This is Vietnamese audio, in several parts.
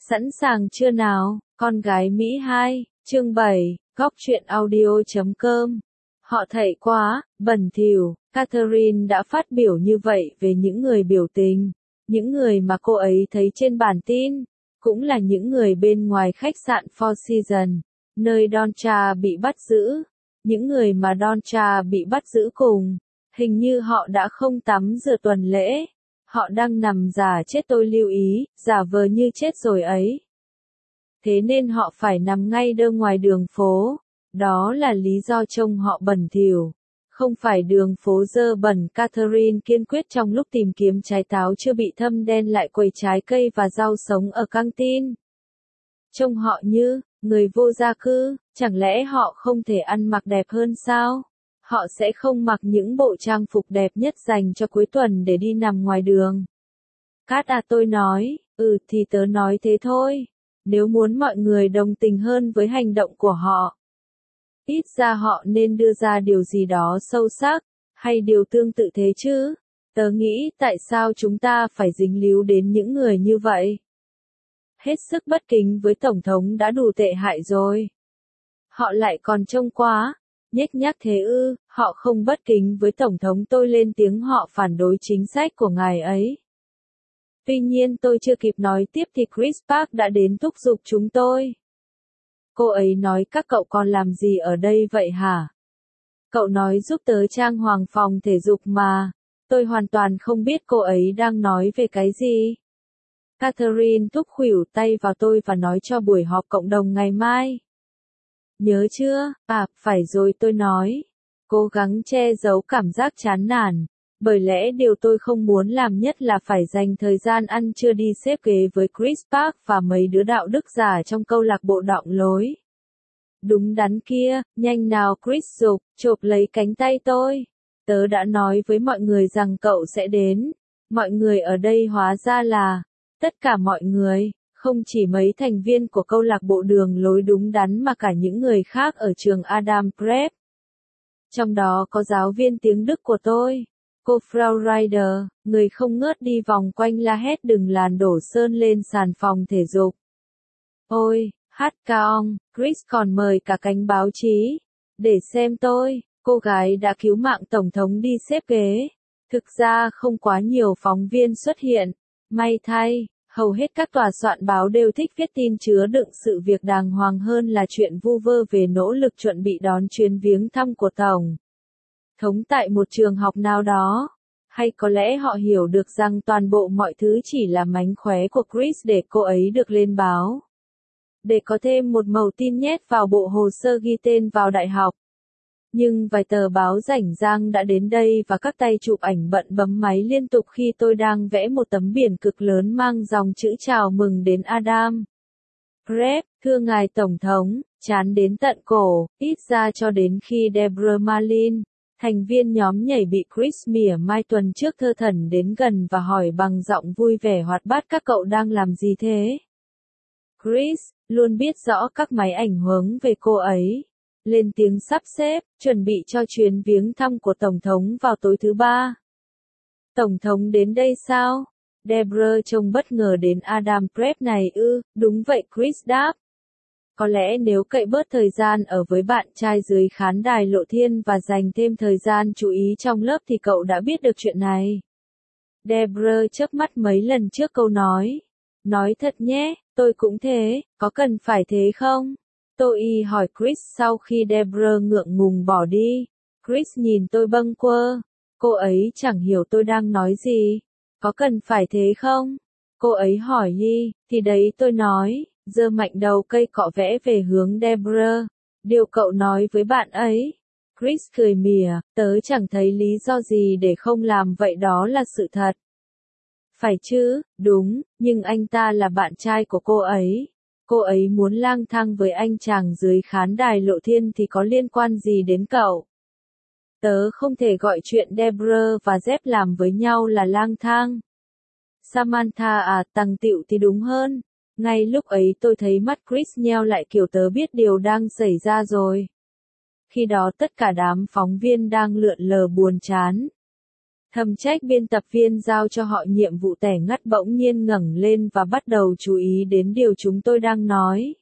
Sẵn sàng chưa nào? Con gái Mỹ 2, chương 7, góc truyện audio.com. Họ thảy quá, bẩn thỉu. Catherine đã phát biểu như vậy về những người biểu tình, những người mà cô ấy thấy trên bản tin, cũng là những người bên ngoài khách sạn Four Seasons, nơi Doncha bị bắt giữ. Những người mà Doncha bị bắt giữ cùng, hình như họ đã không tắm rửa tuần lễ. Họ đang nằm giả chết, tôi lưu ý, giả vờ như chết rồi ấy. Thế nên họ phải nằm ngay đơ ngoài đường phố. Đó là lý do trông họ bẩn thỉu. Không phải đường phố dơ bẩn. Catherine kiên quyết trong lúc tìm kiếm trái táo chưa bị thâm đen lại quầy trái cây và rau sống ở căng tin. Trông họ như người vô gia cư, chẳng lẽ họ không thể ăn mặc đẹp hơn sao? Họ sẽ không mặc những bộ trang phục đẹp nhất dành cho cuối tuần để đi nằm ngoài đường. Tôi nói, thì tớ nói thế thôi. Nếu muốn mọi người đồng tình hơn với hành động của họ, ít ra họ nên đưa ra điều gì đó sâu sắc, hay điều tương tự thế chứ. Tớ nghĩ tại sao chúng ta phải dính líu đến những người như vậy? Hết sức bất kính với Tổng thống đã đủ tệ hại rồi. Họ lại còn trông quá nhếch nhác thế ư? Họ không bất kính với Tổng thống. Tôi lên tiếng, họ phản đối chính sách của ngài ấy. Tuy nhiên tôi chưa kịp nói tiếp thì Chris Park đã đến thúc giục chúng tôi. Cô ấy nói, các cậu còn làm gì ở đây vậy hả? Cậu nói giúp tớ trang hoàng phòng thể dục mà. Tôi hoàn toàn không biết cô ấy đang nói về cái gì. Catherine thúc khuỷu tay vào tôi và nói cho buổi họp cộng đồng ngày mai. Nhớ chưa? Phải rồi, tôi nói. Cố gắng che giấu cảm giác chán nản. Bởi lẽ điều tôi không muốn làm nhất là phải dành thời gian ăn trưa đi xếp ghế với Chris Park và mấy đứa đạo đức giả trong câu lạc bộ đọng lối. Đúng đắn kia, nhanh nào Chris giục, chộp lấy cánh tay tôi. Tớ đã nói với mọi người rằng cậu sẽ đến. Mọi người ở đây hóa ra là tất cả mọi người, không chỉ mấy thành viên của câu lạc bộ đường lối đúng đắn mà cả những người khác ở trường Adam Prep. Trong đó có giáo viên tiếng Đức của tôi. Cô Frau Ryder, người không ngớt đi vòng quanh la hét đừng làn đổ sơn lên sàn phòng thể dục. Ôi, hát caong, Chris còn mời cả cánh báo chí. Để xem tôi, cô gái đã cứu mạng Tổng thống đi xếp ghế. Thực ra không quá nhiều phóng viên xuất hiện. May thay, hầu hết các tòa soạn báo đều thích viết tin chứa đựng sự việc đàng hoàng hơn là chuyện vu vơ về nỗ lực chuẩn bị đón chuyến viếng thăm của Tổng thống tại một trường học nào đó. Hay có lẽ họ hiểu được rằng toàn bộ mọi thứ chỉ là mánh khóe của Chris để cô ấy được lên báo. Để có thêm một mẩu tin nhét vào bộ hồ sơ ghi tên vào đại học. Nhưng vài tờ báo rảnh rang đã đến đây và các tay chụp ảnh bận bấm máy liên tục khi tôi đang vẽ một tấm biển cực lớn mang dòng chữ chào mừng đến Adam Prep. Thưa ngài Tổng thống, chán đến tận cổ, ít ra cho đến khi Deborah Marlin, thành viên nhóm nhảy bị Chris mỉa mai tuần trước thơ thẩn đến gần và hỏi bằng giọng vui vẻ hoạt bát, các cậu đang làm gì thế? Chris, luôn biết rõ các máy ảnh hướng về cô ấy, lên tiếng sắp xếp, chuẩn bị cho chuyến viếng thăm của Tổng thống vào tối thứ Ba. Tổng thống đến đây sao? Deborah trông bất ngờ đến Adam Prep này ư? Đúng vậy, Chris đáp. Có lẽ nếu cậy bớt thời gian ở với bạn trai dưới khán đài Lộ Thiên và dành thêm thời gian chú ý trong lớp thì cậu đã biết được chuyện này. Deborah chớp mắt mấy lần trước câu nói. Nói thật nhé, tôi cũng thế, có cần phải thế không? Tôi hỏi Chris sau khi Deborah ngượng ngùng bỏ đi. Chris nhìn tôi bâng quơ. Cô ấy chẳng hiểu tôi đang nói gì. Có cần phải thế không? Cô ấy hỏi thì đấy tôi nói, giơ mạnh đầu cây cọ vẽ về hướng Deborah. Điều cậu nói với bạn ấy. Chris cười mỉa, tớ chẳng thấy lý do gì để không làm vậy, đó là sự thật. Phải chứ, đúng, nhưng anh ta là bạn trai của cô ấy. Cô ấy muốn lang thang với anh chàng dưới khán đài Lộ Thiên thì có liên quan gì đến cậu? Tớ không thể gọi chuyện Deborah và Jeff làm với nhau là lang thang. Samantha tằng tịu thì đúng hơn. Ngay lúc ấy tôi thấy mắt Chris nheo lại kiểu tớ biết điều đang xảy ra rồi. Khi đó tất cả đám phóng viên đang lượn lờ buồn chán. Thầm trách biên tập viên giao cho họ nhiệm vụ tẻ ngắt bỗng nhiên ngẩng lên và bắt đầu chú ý đến điều chúng tôi đang nói.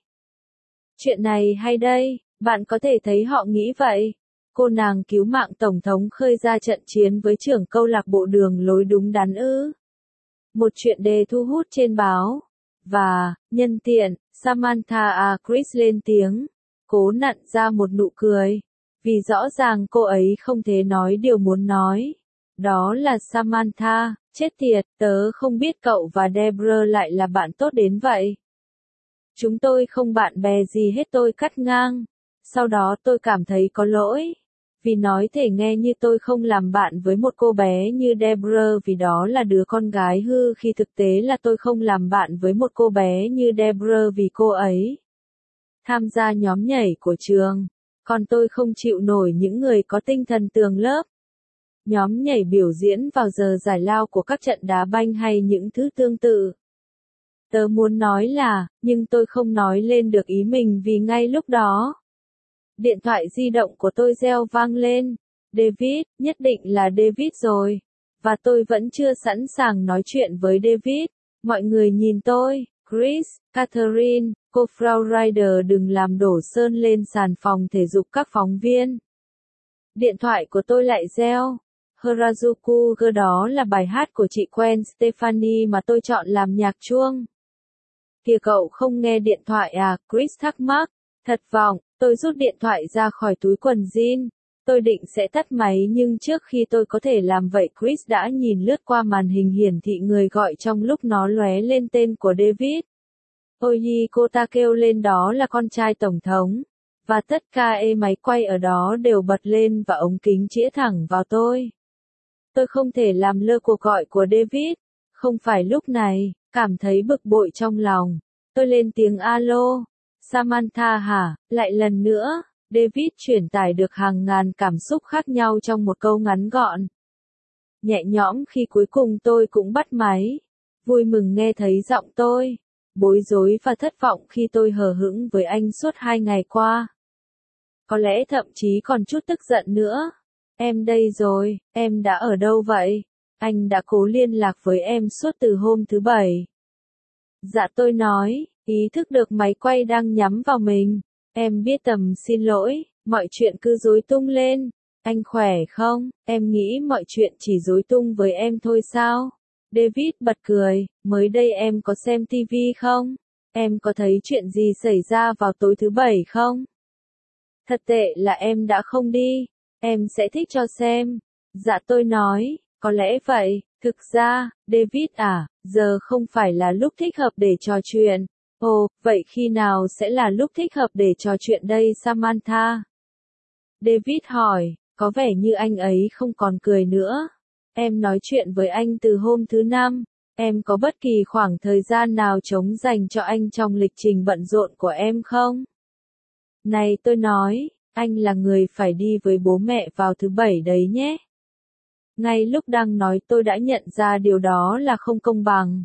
Chuyện này hay đây, bạn có thể thấy họ nghĩ vậy. Cô nàng cứu mạng Tổng thống khơi ra trận chiến với trưởng câu lạc bộ đường lối đúng đắn ư. Một chuyện đề thu hút trên báo. Và, nhân tiện, Samantha Chris lên tiếng, cố nặn ra một nụ cười. Vì rõ ràng cô ấy không thể nói điều muốn nói. Đó là Samantha, chết tiệt, tớ không biết cậu và Deborah lại là bạn tốt đến vậy. Chúng tôi không bạn bè gì hết, tôi cắt ngang. Sau đó tôi cảm thấy có lỗi. Vì nói thể nghe như tôi không làm bạn với một cô bé như Deborah vì đó là đứa con gái hư, khi thực tế là tôi không làm bạn với một cô bé như Deborah vì cô ấy tham gia nhóm nhảy của trường. Còn tôi không chịu nổi những người có tinh thần tường lớp. Nhóm nhảy biểu diễn vào giờ giải lao của các trận đá banh hay những thứ tương tự. Tớ muốn nói là, nhưng tôi không nói lên được ý mình vì ngay lúc đó. Điện thoại di động của tôi reo vang lên. David, nhất định là David rồi. Và tôi vẫn chưa sẵn sàng nói chuyện với David. Mọi người nhìn tôi, Chris, Catherine, cô Frau Ryder đừng làm đổ sơn lên sàn phòng thể dục các phóng viên. Điện thoại của tôi lại reo. Harajuku Girl, đó là bài hát của chị Gwen Stefani mà tôi chọn làm nhạc chuông. Kìa, cậu không nghe điện thoại à? Chris thắc mắc. Thật vọng, tôi rút điện thoại ra khỏi túi quần jean. Tôi định sẽ tắt máy nhưng trước khi tôi có thể làm vậy Chris đã nhìn lướt qua màn hình hiển thị người gọi trong lúc nó lóe lên tên của David. Ôi, cô ta kêu lên, đó là con trai tổng thống. Và tất cả máy quay ở đó đều bật lên và ống kính chĩa thẳng vào tôi. Tôi không thể làm lơ cuộc gọi của David. Không phải lúc này, cảm thấy bực bội trong lòng. Tôi lên tiếng alo. Samantha hả? Lại lần nữa. David truyền tải được hàng ngàn cảm xúc khác nhau trong một câu ngắn gọn. Nhẹ nhõm khi cuối cùng tôi cũng bắt máy. Vui mừng nghe thấy giọng tôi. Bối rối và thất vọng khi tôi hờ hững với anh suốt 2 ngày qua. Có lẽ thậm chí còn chút tức giận nữa. Em đây rồi, em đã ở đâu vậy? Anh đã cố liên lạc với em suốt từ hôm thứ Bảy. Dạ, tôi nói, ý thức được máy quay đang nhắm vào mình. Em biết, xin lỗi, mọi chuyện cứ rối tung lên. Anh khỏe không? Em nghĩ mọi chuyện chỉ rối tung với em thôi sao? David bật cười, mới đây em có xem TV không? Em có thấy chuyện gì xảy ra vào tối thứ Bảy không? Thật tệ là em đã không đi. Em sẽ thích cho xem. Dạ, tôi nói, có lẽ vậy. Thực ra, David à, giờ không phải là lúc thích hợp để trò chuyện. Ồ, vậy khi nào sẽ là lúc thích hợp để trò chuyện đây Samantha? David hỏi, có vẻ như anh ấy không còn cười nữa. Em nói chuyện với anh từ hôm thứ Năm. Em có bất kỳ khoảng thời gian nào trống dành cho anh trong lịch trình bận rộn của em không? Này, tôi nói, anh là người phải đi với bố mẹ vào thứ Bảy đấy nhé. Ngay lúc đang nói tôi đã nhận ra điều đó là không công bằng.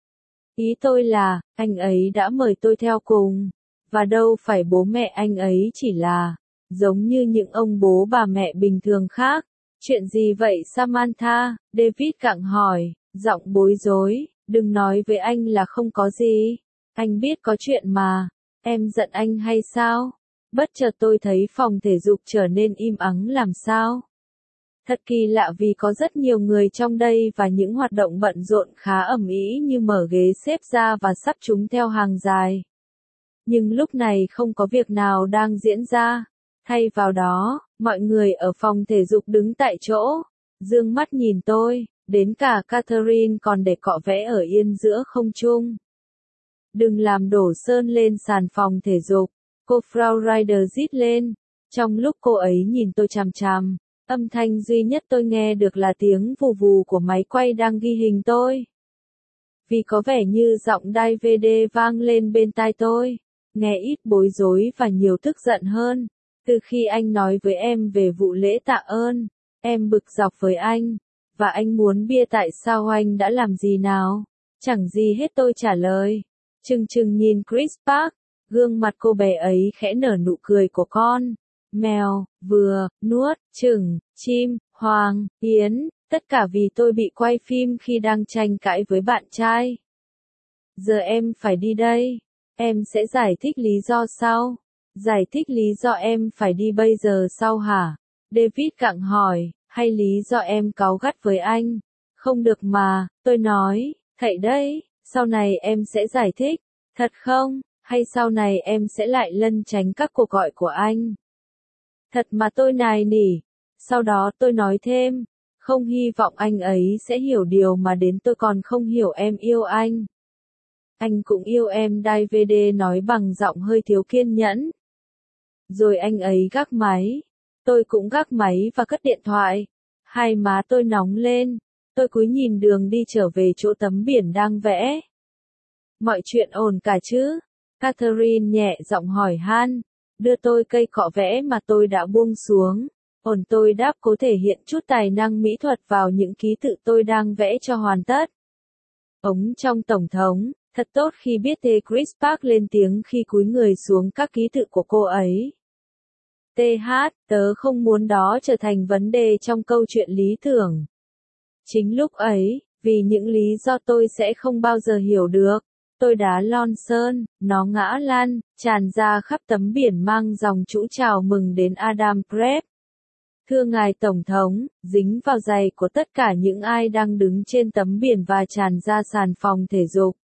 Ý tôi là, anh ấy đã mời tôi theo cùng. Và đâu phải bố mẹ anh ấy chỉ là, giống như những ông bố bà mẹ bình thường khác. Chuyện gì vậy Samantha? David gặng hỏi, giọng bối rối, đừng nói với anh là không có gì. Anh biết có chuyện mà. Em giận anh hay sao? Bất chợt tôi thấy phòng thể dục trở nên im ắng làm sao. Thật kỳ lạ vì có rất nhiều người trong đây và những hoạt động bận rộn khá ầm ĩ như mở ghế xếp ra và sắp chúng theo hàng dài. Nhưng lúc này không có việc nào đang diễn ra. Thay vào đó, mọi người ở phòng thể dục đứng tại chỗ, dương mắt nhìn tôi, đến cả Catherine còn để cọ vẽ ở yên giữa không trung. Đừng làm đổ sơn lên sàn phòng thể dục, cô Frau Ryder rít lên. Trong lúc cô ấy nhìn tôi chằm chằm, âm thanh duy nhất tôi nghe được là tiếng vù vù của máy quay đang ghi hình tôi. Vì có vẻ như giọng DVD vang lên bên tai tôi, nghe ít bối rối và nhiều tức giận hơn. Từ khi anh nói với em về vụ lễ tạ ơn, em bực dọc với anh. Và anh muốn bia tại sao anh đã làm gì nào? Chẳng gì hết, tôi trả lời. Chừng nhìn Chris Park, gương mặt cô bé ấy khẽ nở nụ cười của con mèo, vừa nuốt chừng chim hoàng yến. Tất cả vì tôi bị quay phim khi đang tranh cãi với bạn trai. Giờ em phải đi đây. Em sẽ giải thích lý do sau. Giải thích lý do em phải đi bây giờ sau hả? David gặng hỏi, hay lý do em cáu gắt với anh? Không được mà, tôi nói, thầy đấy, sau này em sẽ giải thích. Thật không? Hay sau này em sẽ lại lẩn tránh các cuộc gọi của anh? Thật mà tôi nài nỉ. Sau đó tôi nói thêm, không hy vọng anh ấy sẽ hiểu điều mà đến tôi còn không hiểu em yêu anh. Anh cũng yêu em, David nói bằng giọng hơi thiếu kiên nhẫn. Rồi anh ấy gác máy. Tôi cũng gác máy và cất điện thoại. Hai má tôi nóng lên. Tôi cúi nhìn đường đi trở về chỗ tấm biển đang vẽ. Mọi chuyện ổn cả chứ? Catherine nhẹ giọng hỏi han. Đưa tôi cây cọ vẽ mà tôi đã buông xuống. Ổn, tôi đáp, cố thể hiện chút tài năng mỹ thuật vào những ký tự tôi đang vẽ cho hoàn tất. Ống trong Tổng thống, thật tốt khi biết thế, Chris Park lên tiếng khi cúi người xuống các ký tự của cô ấy. Tớ không muốn đó trở thành vấn đề trong câu chuyện lý tưởng. Chính lúc ấy, vì những lý do tôi sẽ không bao giờ hiểu được, tôi đá lon sơn, nó ngã lăn, tràn ra khắp tấm biển mang dòng chữ chào mừng đến Adam Prep. Thưa ngài Tổng thống, dính vào giày của tất cả những ai đang đứng trên tấm biển và tràn ra sàn phòng thể dục.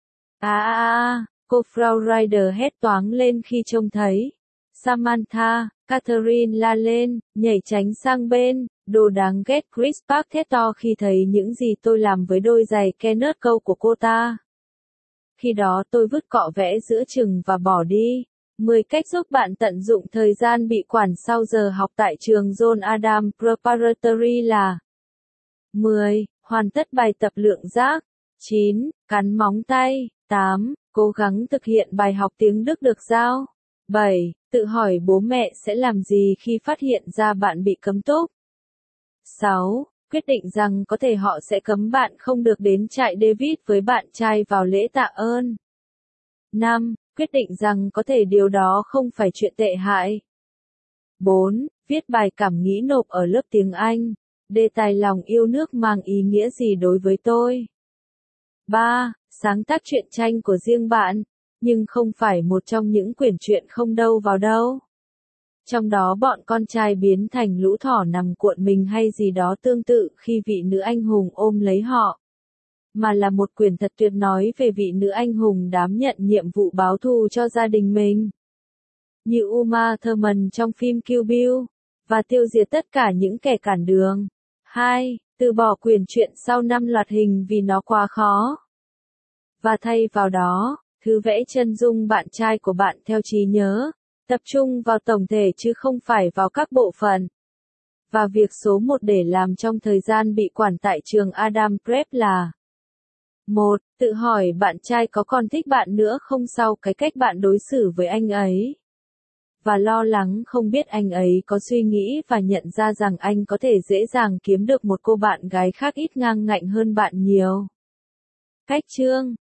Cô Frau Ryder hét toáng lên khi trông thấy. Samantha, Catherine la lên, nhảy tránh sang bên, đồ đáng ghét, Chris Park thét to khi thấy những gì tôi làm với đôi giày Kenneth Cole của cô ta. Khi đó tôi vứt cọ vẽ giữa chừng và bỏ đi. 10 cách giúp bạn tận dụng thời gian bị quản sau giờ học tại trường John Adam Preparatory là 10. Hoàn tất bài tập lượng giác. 9. Cắn móng tay. 8. Cố gắng thực hiện bài học tiếng Đức được giao. 7. Tự hỏi bố mẹ sẽ làm gì khi phát hiện ra bạn bị cấm túc. 6. Quyết định rằng có thể họ sẽ cấm bạn không được đến trại David với bạn trai vào lễ tạ ơn. 5. Quyết định rằng có thể điều đó không phải chuyện tệ hại. 4. Viết bài cảm nghĩ nộp ở lớp tiếng Anh. Đề tài lòng yêu nước mang ý nghĩa gì đối với tôi? 3. Sáng tác truyện tranh của riêng bạn, nhưng không phải một trong những quyển truyện không đâu vào đâu. Trong đó bọn con trai biến thành lũ thỏ nằm cuộn mình hay gì đó tương tự khi vị nữ anh hùng ôm lấy họ. Mà là một quyển thật tuyệt nói về vị nữ anh hùng đảm nhận nhiệm vụ báo thù cho gia đình mình. Như Uma Thurman trong phim Kill Bill, và tiêu diệt tất cả những kẻ cản đường. 2. Từ bỏ quyển truyện sau 5 loạt hình vì nó quá khó. Và thay vào đó, thứ vẽ chân dung bạn trai của bạn theo trí nhớ, tập trung vào tổng thể chứ không phải vào các bộ phận. Và việc số 1 để làm trong thời gian bị quản tại trường Adam Prep là 1. Tự hỏi bạn trai có còn thích bạn nữa không sau cái cách bạn đối xử với anh ấy. Và lo lắng không biết anh ấy có suy nghĩ và nhận ra rằng anh có thể dễ dàng kiếm được một cô bạn gái khác ít ngang ngạnh hơn bạn nhiều. Cách chương